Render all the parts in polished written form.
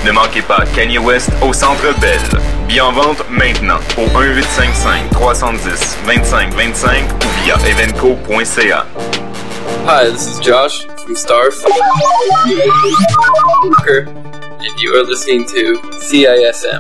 Ne manquez pas Kanye West au Centre Bell. Billets en vente maintenant au 1-855-310-2525 ou via evenco.ca. Hi, this is Josh from Starfucker, and you are listening to CISM.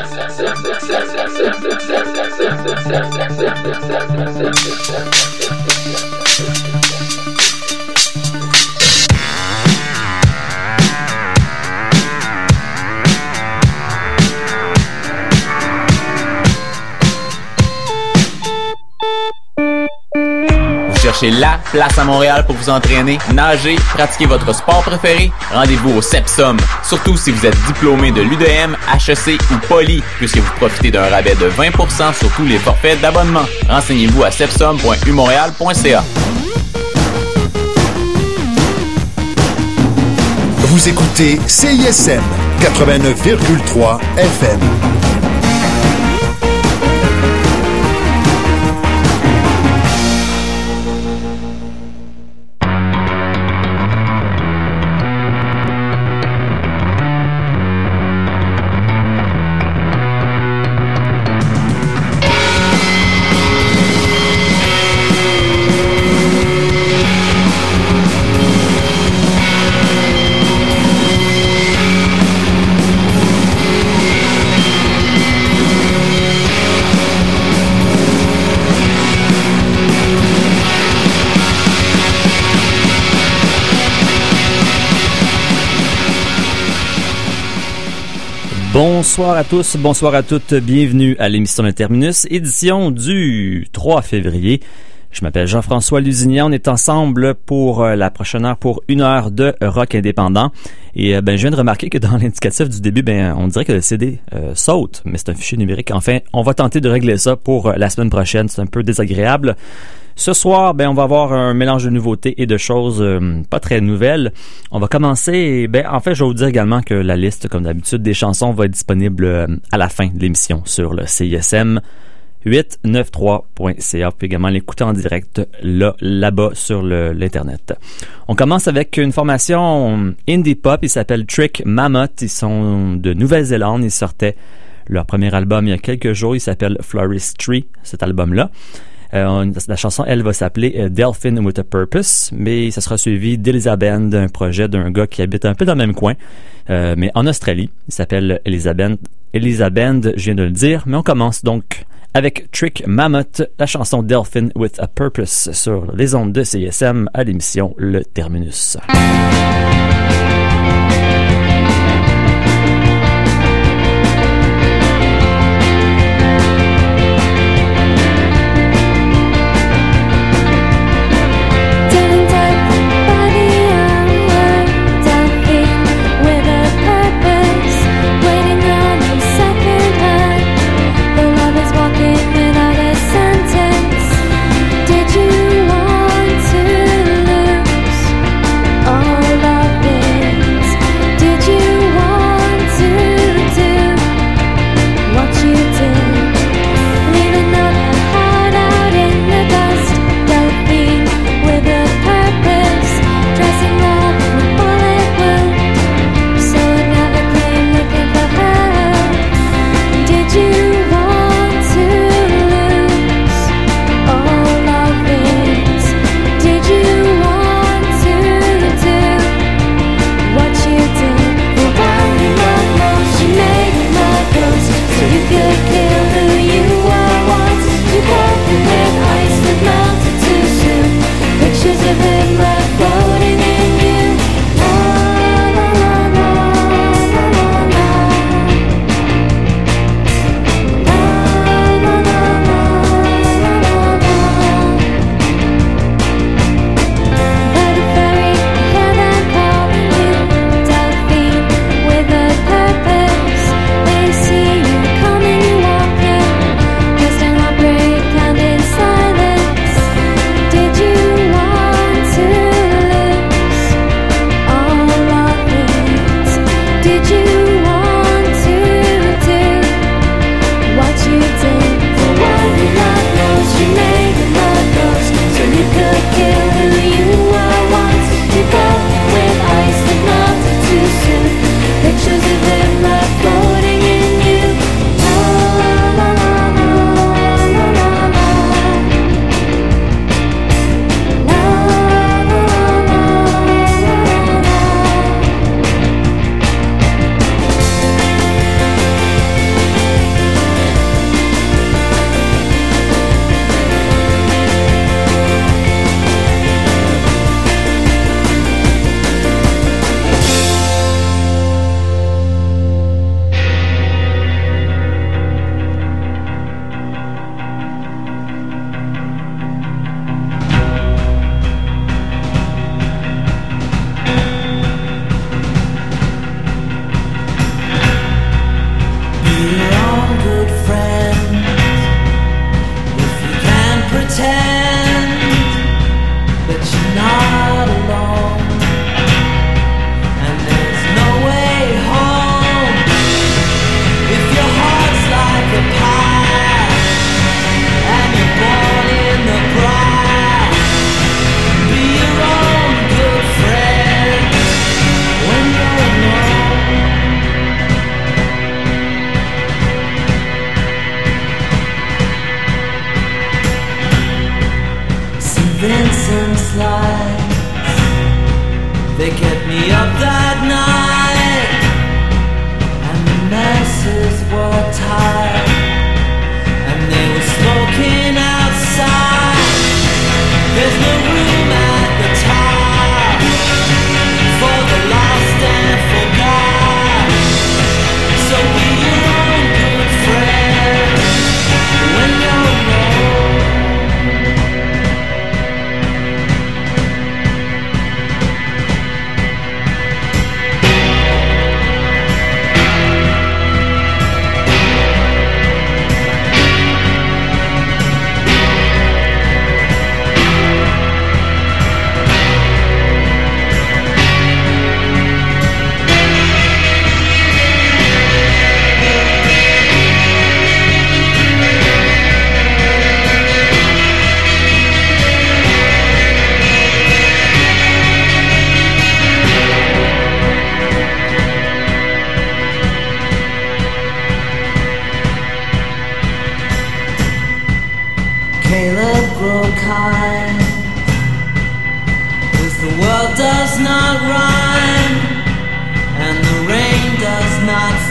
Cherchez la place à Montréal pour vous entraîner, nager, pratiquer votre sport préféré? Rendez-vous au CEPSOM. Surtout si vous êtes diplômé de l'UDM, HEC ou Poly, puisque vous profitez d'un rabais de 20% sur tous les forfaits d'abonnement. Renseignez-vous à sepsom.umontréal.ca. Vous écoutez CISM 89,3 FM. Bonsoir à tous, bonsoir à toutes, bienvenue à l'émission Le Terminus, édition du 3 février. Je m'appelle Jean-François Lusignan, on est ensemble pour la prochaine heure pour une heure de rock indépendant. Et je viens de remarquer que dans l'indicatif du début, on dirait que le CD saute, mais c'est un fichier numérique. Enfin, on va tenter de régler ça pour la semaine prochaine, c'est un peu désagréable. Ce soir, on va avoir un mélange de nouveautés et de choses pas très nouvelles. On va commencer, en fait, je vais vous dire également que la liste, comme d'habitude, des chansons va être disponible à la fin de l'émission sur le CISM 893.ca. Vous pouvez également l'écouter en direct là-bas sur l'internet. On commence avec une formation indie pop, ils s'appellent Trick Mammoth, ils sont de Nouvelle-Zélande, ils sortaient leur premier album il y a quelques jours, il s'appelle Florist Tree, cet album-là. La chanson, elle, va s'appeler Delphin with a Purpose, mais ça sera suivi d'Elizabeth, un projet d'un gars qui habite un peu dans le même coin, mais en Australie. Il s'appelle Elizabeth, je viens de le dire, mais on commence donc avec Trick Mammoth, la chanson Delphin with a Purpose sur les ondes de CISM à l'émission Le Terminus. Love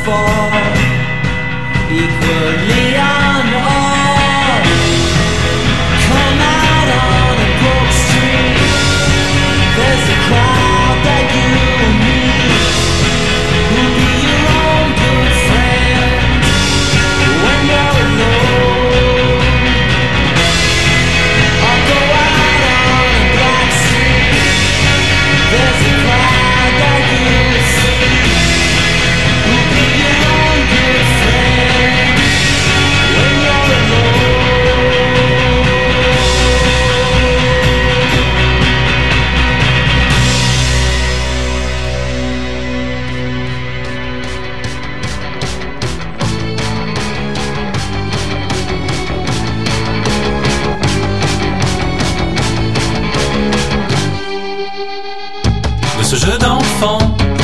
fall equally on all. Come out on a broke street. There's a crowd that you will meet. Who'll be your own good friend when you're alone. Or go out on a black street. There's a crowd that you'll see. Who'll be your own good friend when you're alone. De ce jeu d'enfant,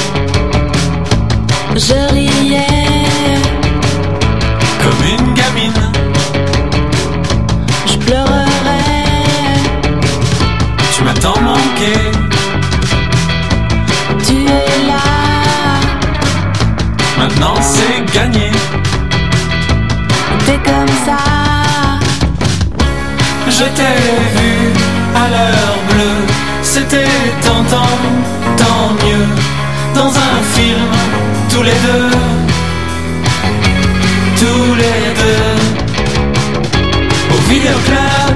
Je riais, comme une gamine, je pleurerais, tu m'as tant manqué. tu es là, Maintenant c'est gagné. t'es comme ça. Je t'ai vu à l'heure bleue, c'était tentant, tant mieux. Dans un film, tous les deux, tous les deux. Au vidéoclub,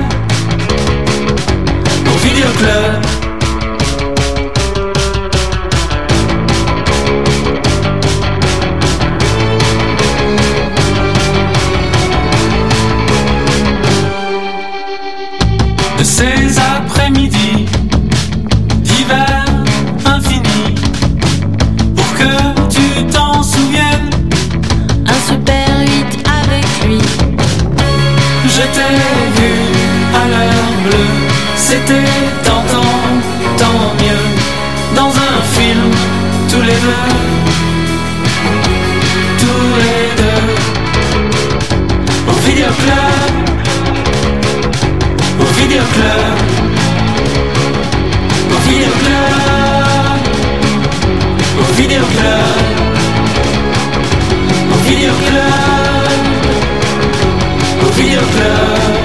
au vidéoclub. De ces après-midi d'hiver infini, pour que tu t'en souviennes, Un super 8 avec lui. je t'ai vu à l'heure bleue, c'était tentant, tant mieux. Dans un film, tous les deux, tous les deux. Au vidéoclub, au vidéoclub, au vidéoclub, au vidéoclub, au vidéoclub, au vidéoclub.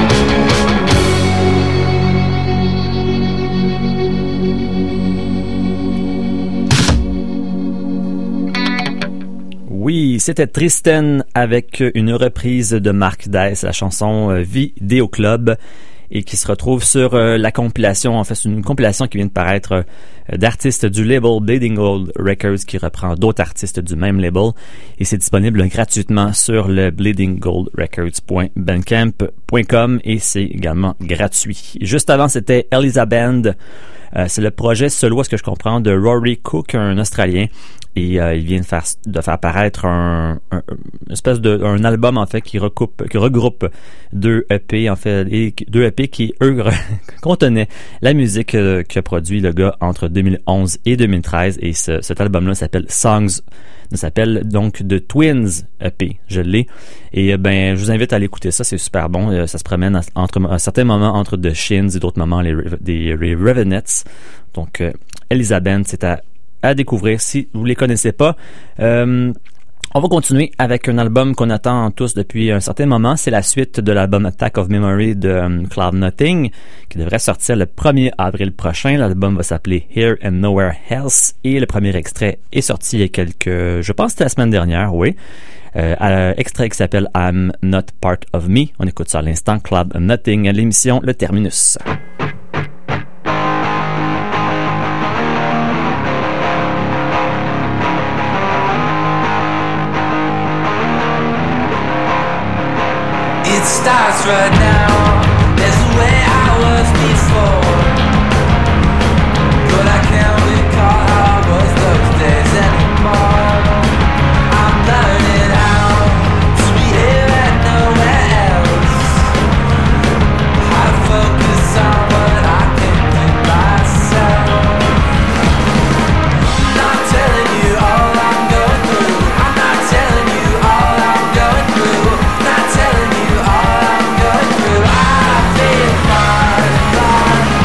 Oui, c'était Tristan avec une reprise de Mark Dice, la chanson Vidéo Club, et qui se retrouve sur la compilation. En fait, c'est une compilation qui vient de paraître d'artistes du label Bleeding Gold Records qui reprend d'autres artistes du même label, et c'est disponible gratuitement sur le bleedinggoldrecords.bandcamp.com et c'est également gratuit. Juste avant, c'était Elisa Band. C'est le projet solo, à ce que je comprends, de Rory Cook, un Australien. Et il vient de faire paraître un album en fait qui regroupe deux EP en fait, et deux EP qui eux contenaient la musique qu'a produit le gars entre 2011 et 2013, et cet album-là s'appelle donc The Twins EP. Je l'ai, et je vous invite à l'écouter. Ça, c'est super bon. Ça se promène entre à certains moments entre The Shins et d'autres moments les Ravenettes. Donc Elisabeth, c'est à découvrir si vous les connaissez pas. On va continuer avec un album qu'on attend tous depuis un certain moment. C'est la suite de l'album Attack of Memory de Cloud Nothing, qui devrait sortir le 1er avril prochain. L'album va s'appeler Here and Nowhere Else, et le premier extrait est sorti il y a je pense que c'était la semaine dernière, oui. Extrait qui s'appelle I'm Not Part of Me. On écoute ça à l'instant. Cloud Nothing, l'émission Le Terminus. It starts right now. That's the way I was before, but I can't recall how I was those days anymore. I'm learning how to be here and nowhere else. I focus on what I can do myself. I'm not telling you all I'm going through. I'm not telling you all I'm going through. Not telling you all I'm going through. I feel fine, fine.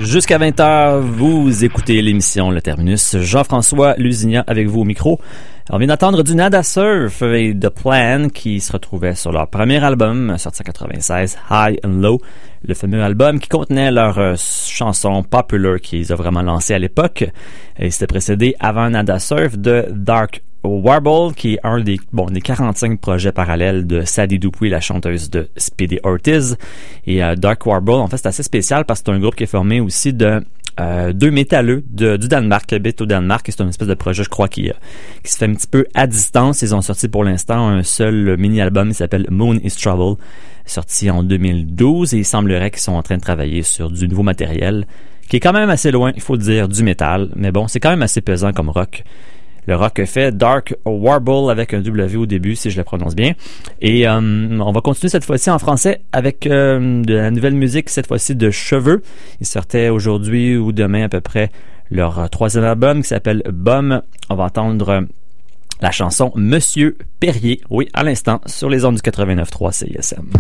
Jusqu'à 20h, vous écoutez l'émission Le Terminus. Jean-François Lusignan avec vous au micro. On vient d'entendre du Nada Surf et The Plan qui se retrouvaient sur leur premier album, sorti en 96, High and Low. Le fameux album qui contenait leurs chansons popular qu'ils ont vraiment lancées à l'époque. Et c'était précédé avant Nada Surf de Dark Warble, qui est un des 45 projets parallèles de Sadie Dupuis, la chanteuse de Speedy Ortiz. Et Dark Warble, en fait, c'est assez spécial parce que c'est un groupe qui est formé aussi de deux métalleux du Danemark, qui habitent au Danemark. Et c'est une espèce de projet, je crois, qui se fait un petit peu à distance. Ils ont sorti pour l'instant un seul mini-album qui s'appelle Moon is Trouble, sorti en 2012. Et il semblerait qu'ils sont en train de travailler sur du nouveau matériel, qui est quand même assez loin, il faut le dire, du métal. Mais bon, c'est quand même assez pesant comme rock. Le rock fait Dark Warble avec un W au début, si je le prononce bien. Et on va continuer cette fois-ci en français avec de la nouvelle musique, cette fois-ci de Cheveux. Ils sortaient aujourd'hui ou demain à peu près leur troisième album qui s'appelle Bum. On va entendre la chanson Monsieur Perrier, oui, à l'instant, sur les ondes du 89.3 CISM.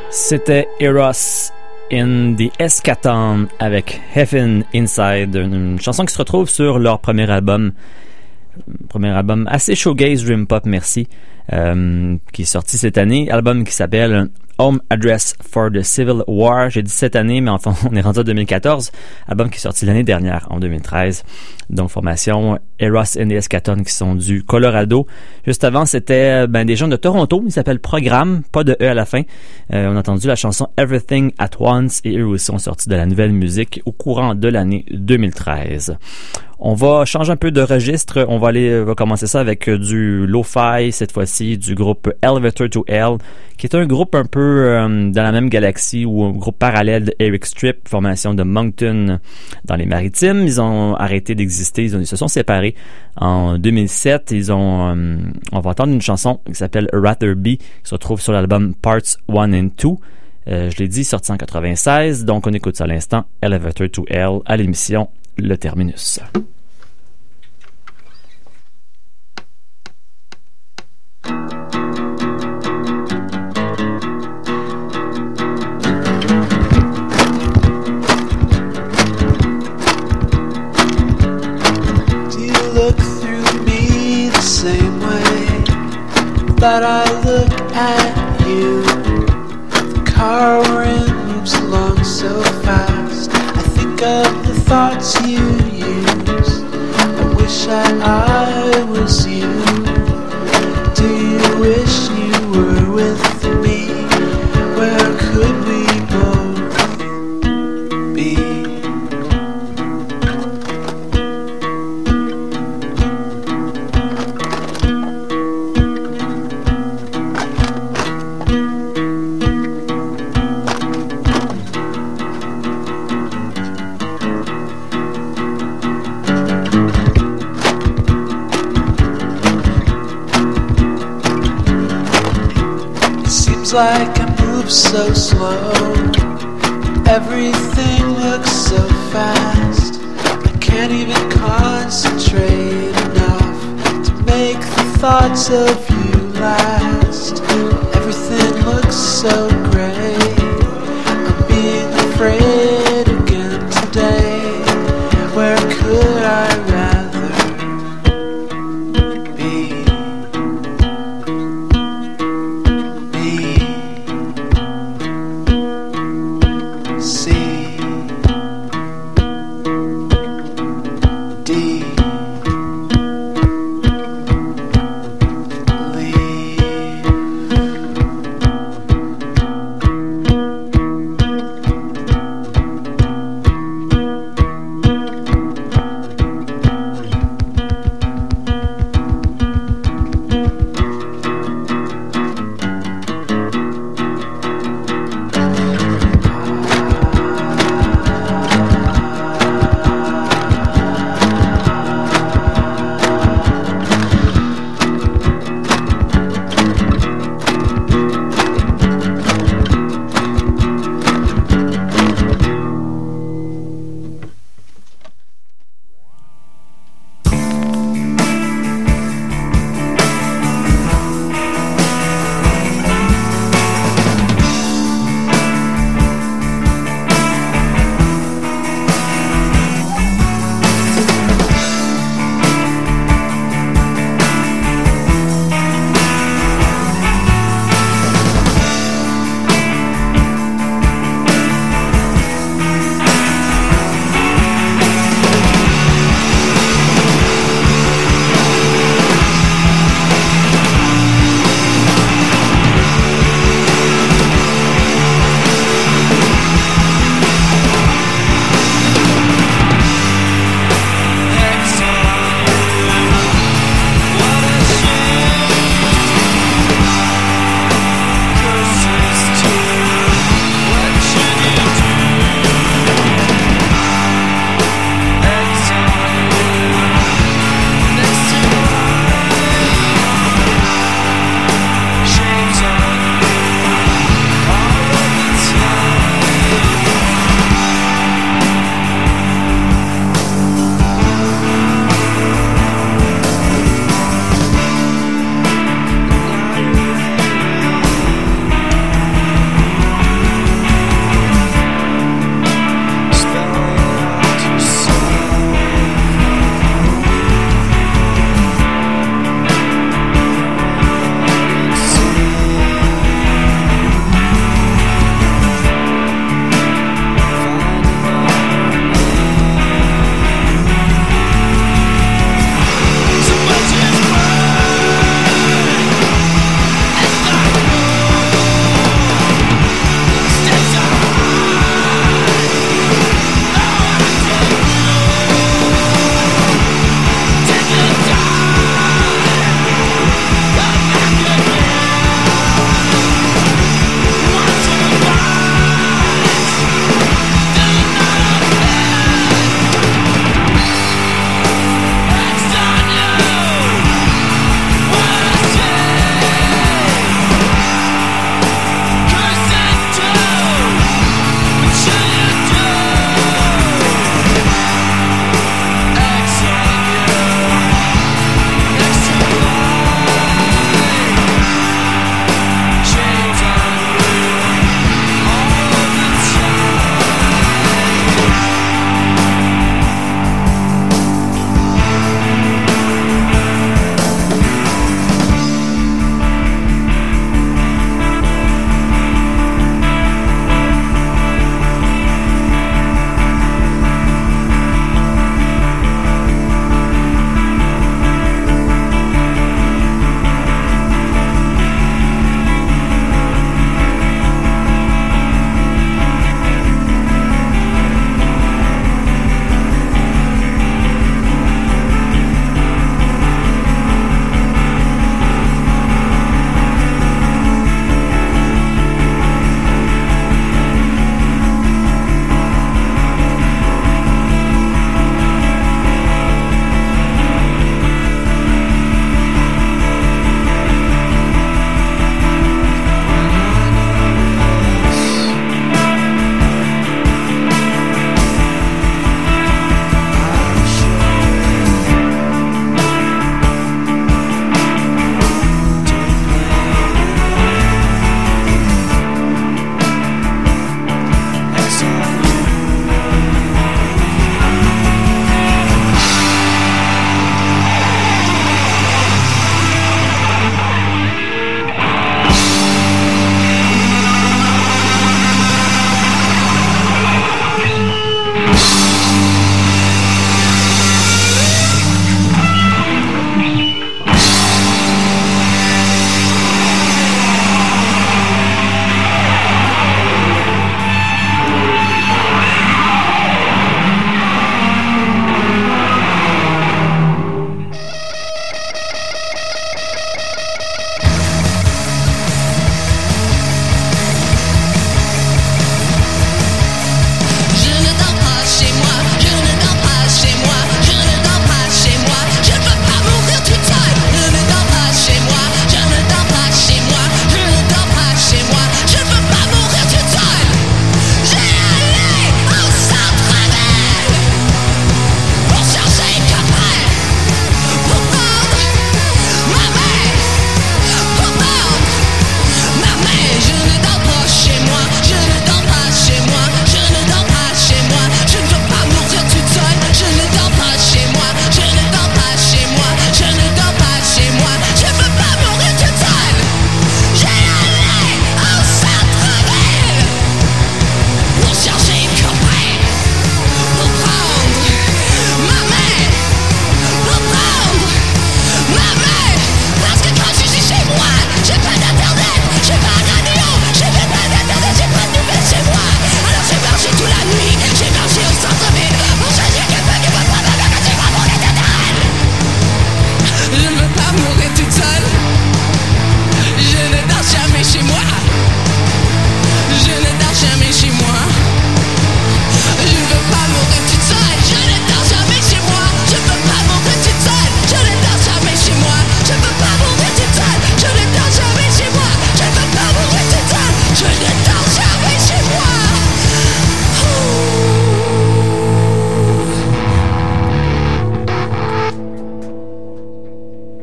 C'était Eros in the Eschaton avec Heaven Inside, une chanson qui se retrouve sur leur premier album assez showgaze dream pop, merci, qui est sorti cette année, album qui s'appelle Home Address for the Civil War. J'ai dit cette année, mais enfin on est rendu en 2014, album qui est sorti l'année dernière en 2013. Donc formation Eros in the Eschaton qui sont du Colorado. Juste avant, c'était des gens de Toronto, ils s'appellent Programme, pas de E à la fin. On a entendu la chanson Everything at Once et eux aussi ont sorti de la nouvelle musique au courant de l'année 2013. On va changer un peu de registre. On va commencer ça avec du lo-fi, cette fois-ci du groupe Elevator to Hell, qui est un groupe un peu dans la même galaxie ou un groupe parallèle de Eric Strip, formation de Moncton dans les Maritimes. Ils ont arrêté d'exister, ils se sont séparés en 2007. On va entendre une chanson qui s'appelle Rather Be, qui se retrouve sur l'album Parts 1 and 2. Je l'ai dit, sorti en 96. Donc on écoute ça à l'instant, Elevator to Hell, à l'émission Le Terminus. That I look at you. The car we're in moves along so fast. I think of the thoughts you use. I wish I was you. Do you wish you were with me? Where could we both be? Like I move so slow, everything looks so fast. I can't even concentrate enough to make the thoughts of you last. Everything looks so gray. I'm being afraid again today. Where could I rather be?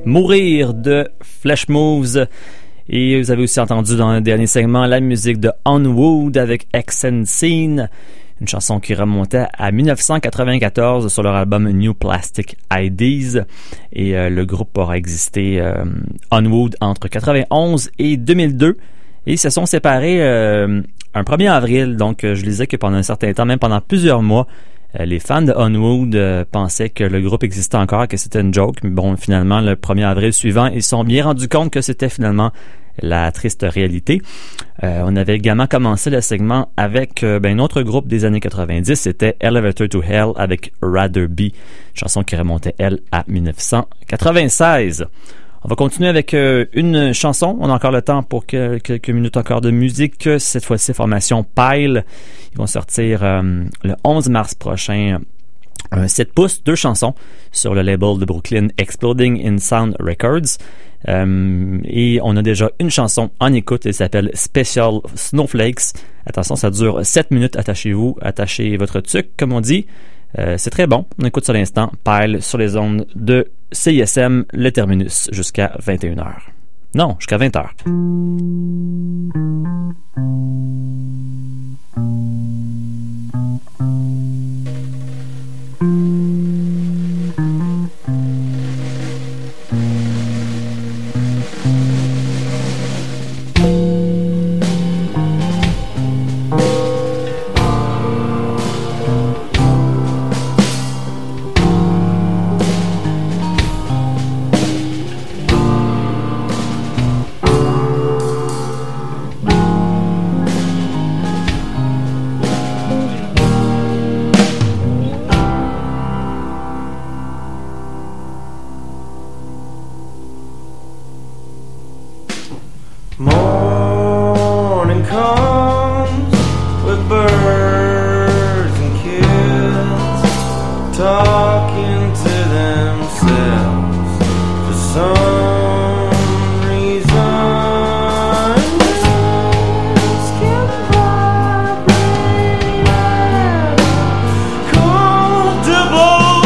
Mourir de Flesh Moves. Et vous avez aussi entendu dans le dernier segment la musique de Onwood avec X and Scene, une chanson qui remontait à 1994 sur leur album New Plastic IDs. Et le groupe aura existé Onwood entre 91 et 2002. Et ils se sont séparés un 1er avril. Donc je disais que pendant un certain temps, même pendant plusieurs mois, les fans de Onwood pensaient que le groupe existait encore, que c'était une joke. Mais bon, finalement, le 1er avril suivant, ils se sont bien rendus compte que c'était finalement la triste réalité. On avait également commencé le segment avec un autre groupe des années 90, c'était Elevator to Hell avec Rather Be, chanson qui remontait, elle, à 1996. On va continuer avec une chanson. On a encore le temps pour quelques minutes encore de musique. Cette fois-ci, formation Pile. Ils vont sortir le 11 mars prochain un 7 pouces, 2 chansons sur le label de Brooklyn Exploding in Sound Records. Et on a déjà une chanson en écoute. Elle s'appelle Special Snowflakes. Attention, ça dure 7 minutes. Attachez-vous, attachez votre tuque, comme on dit. C'est très bon. On écoute sur l'instant Pile sur les ondes de CISM, le terminus, jusqu'à 21h. Non, jusqu'à 20h. Morning comes with birds and kids talking to themselves for some reason. Skin vibrating, cold double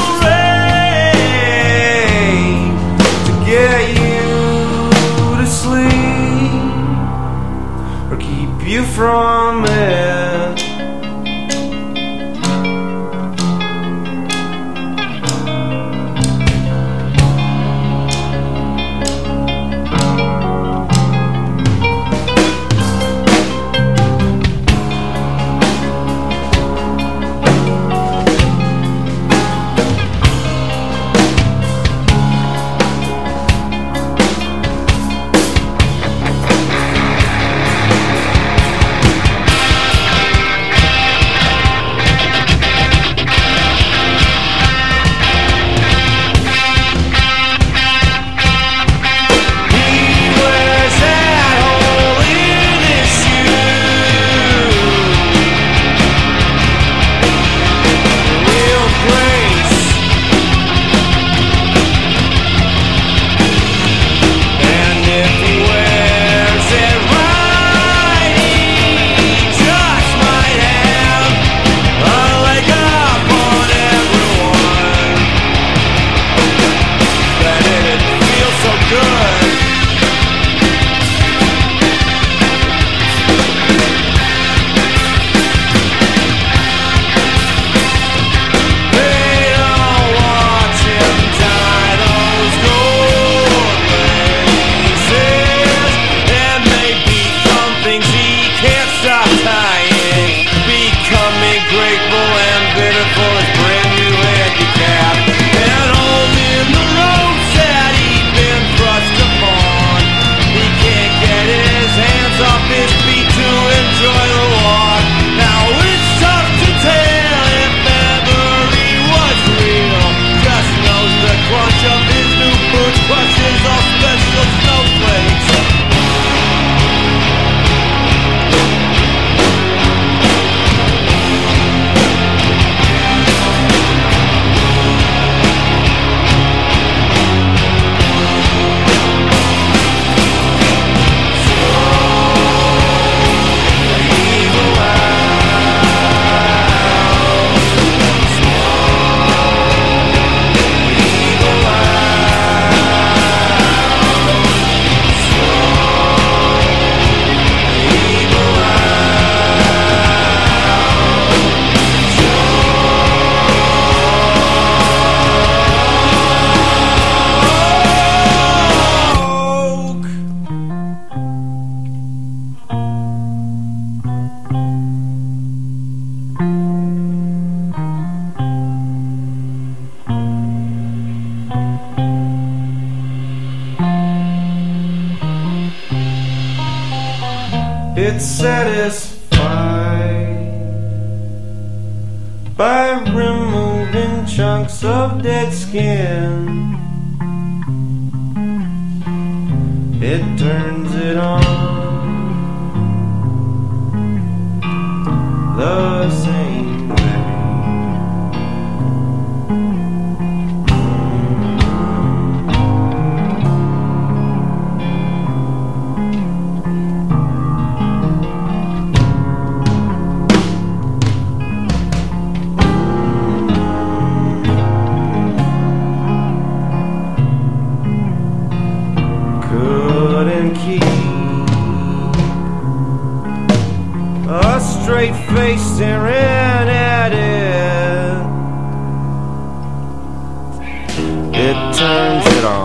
rain to get you to sleep or keep you from it. It's satisfied by removing chunks of dead skin. It turns it on the same way. A straight face staring at it. It turns it on.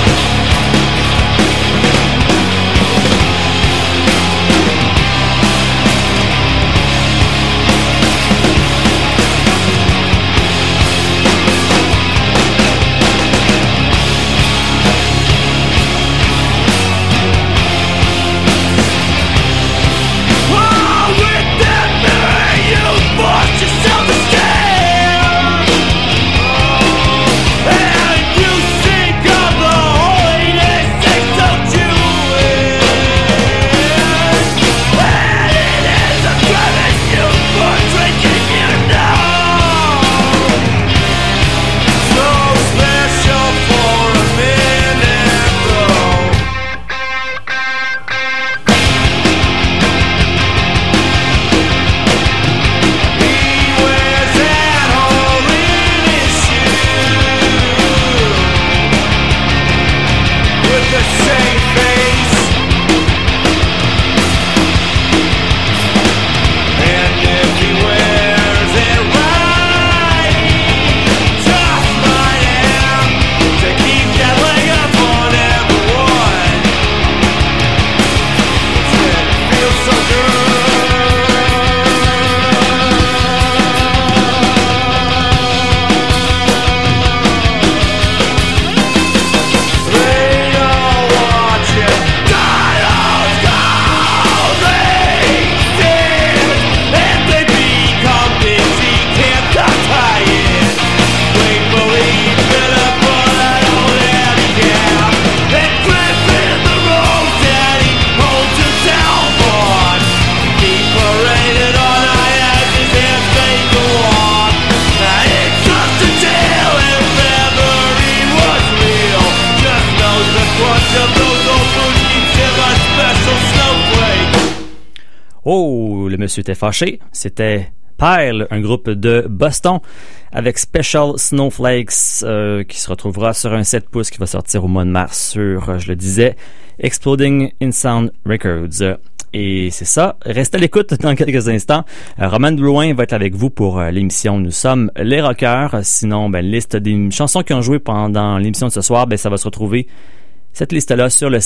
Oh, le monsieur était fâché. C'était Pile, un groupe de Boston, avec Special Snowflakes, qui se retrouvera sur un 7 pouces qui va sortir au mois de mars sur, je le disais, Exploding in Sound Records. Et c'est ça. Restez à l'écoute dans quelques instants. Roman Drouin va être avec vous pour l'émission Nous sommes les rockers. Sinon, liste des chansons qui ont joué pendant l'émission de ce soir, ça va se retrouver cette liste-là sur le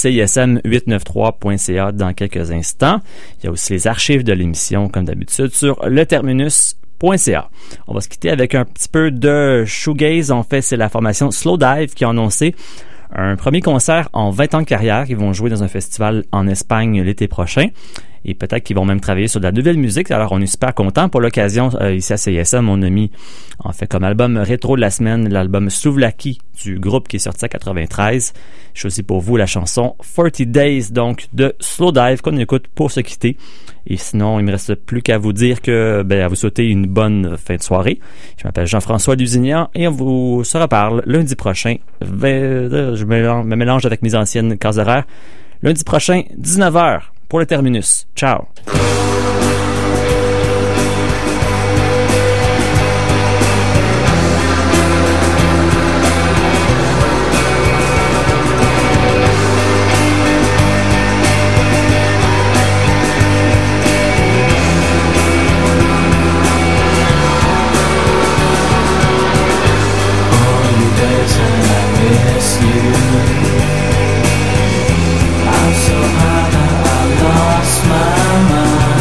CISM893.ca dans quelques instants. Il y a aussi les archives de l'émission, comme d'habitude, sur leterminus.ca. On va se quitter avec un petit peu de shoegaze. En fait, c'est la formation Slowdive qui a annoncé un premier concert en 20 ans de carrière. Ils vont jouer dans un festival en Espagne l'été prochain. Et peut-être qu'ils vont même travailler sur de la nouvelle musique. Alors, on est super contents. Pour l'occasion, ici à CISM, on a mis, en fait, comme album rétro de la semaine, l'album Souvlaki du groupe qui est sorti en 93. Je choisis pour vous la chanson 40 Days, donc, de Slowdive, qu'on écoute pour se quitter. Et sinon, il me reste plus qu'à vous dire que, à vous souhaiter une bonne fin de soirée. Je m'appelle Jean-François Lusignan et on vous se reparle lundi prochain. Je me mélange avec mes anciennes cases horaires. Lundi prochain, 19h. Pour le terminus. Ciao! I'm so high that I lost my mind.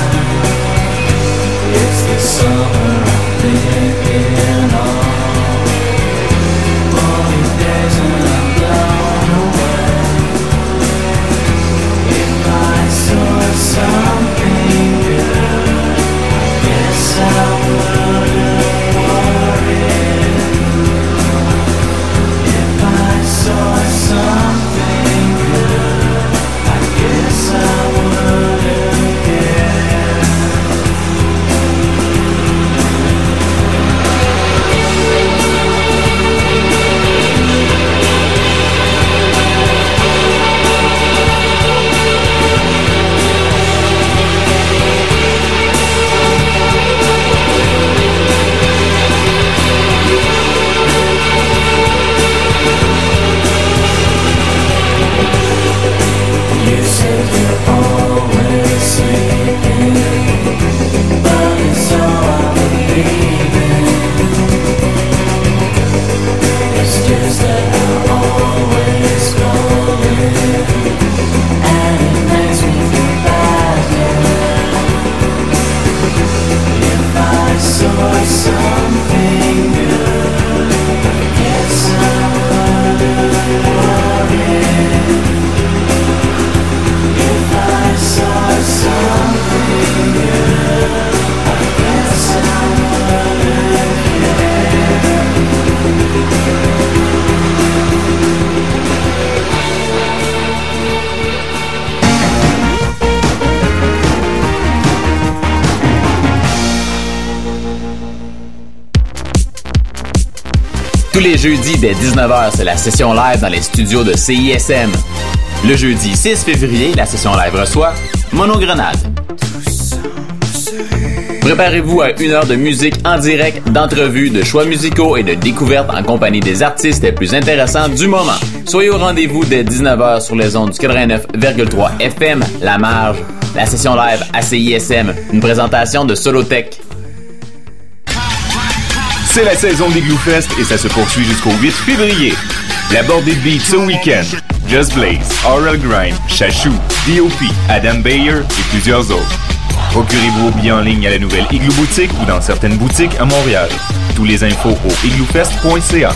Tous les jeudis dès 19h, c'est la session live dans les studios de CISM. Le jeudi 6 février, la session live reçoit Monogrenade. Préparez-vous à 1 heure de musique en direct, d'entrevues, de choix musicaux et de découvertes en compagnie des artistes les plus intéressants du moment. Soyez au rendez-vous dès 19h sur les ondes du 89,3 FM, La Marge. La session live à CISM, une présentation de Solotech. C'est la saison des Glue Fest et ça se poursuit jusqu'au 8 février. La bordée de beats ce week-end. Just Blaze, Oral Grind, Chachou, D.O.P., Adam Bayer et plusieurs autres. Procurez-vous vos billets en ligne à la nouvelle Igloo Boutique ou dans certaines boutiques à Montréal. Tous les infos au igloofest.ca.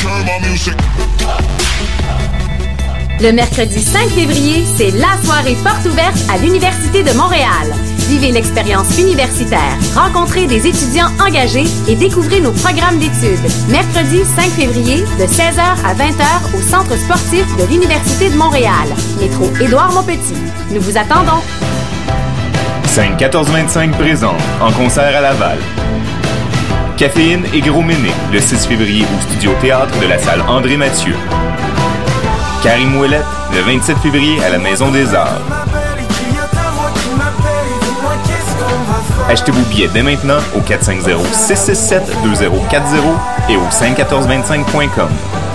Le mercredi 5 février, c'est la soirée porte ouverte à l'Université de Montréal. Vivez l'expérience universitaire, rencontrez des étudiants engagés et découvrez nos programmes d'études. Mercredi 5 février, de 16h à 20h au Centre sportif de l'Université de Montréal. Métro Édouard-Montpetit. Nous vous attendons. 5-14-25 présente, en concert à Laval. Caféine et Gros Méné, le 6 février au Studio Théâtre de la salle André Mathieu. Karim Ouellette, le 27 février à la Maison des Arts. Achetez vos billets dès maintenant au 450-667-2040 et au 51425.com.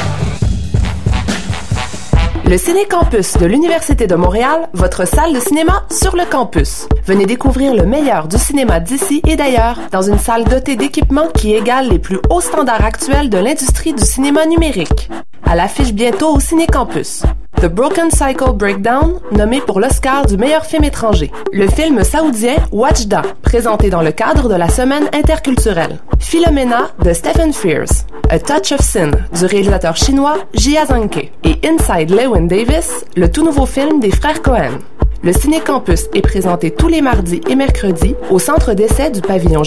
Le Ciné-Campus de l'Université de Montréal, votre salle de cinéma sur le campus. Venez découvrir le meilleur du cinéma d'ici et d'ailleurs dans une salle dotée d'équipements qui égalent les plus hauts standards actuels de l'industrie du cinéma numérique. À l'affiche bientôt au Ciné-Campus. The Broken Cycle Breakdown, nommé pour l'Oscar du meilleur film étranger. Le film saoudien Wajda, présenté dans le cadre de la Semaine interculturelle. Philomena de Stephen Frears. A Touch of Sin du réalisateur chinois Jia Zhangke. Et Inside Llewyn Davis, le tout nouveau film des frères Cohen. Le Ciné-Campus est présenté tous les mardis et mercredis au centre d'essai du pavillon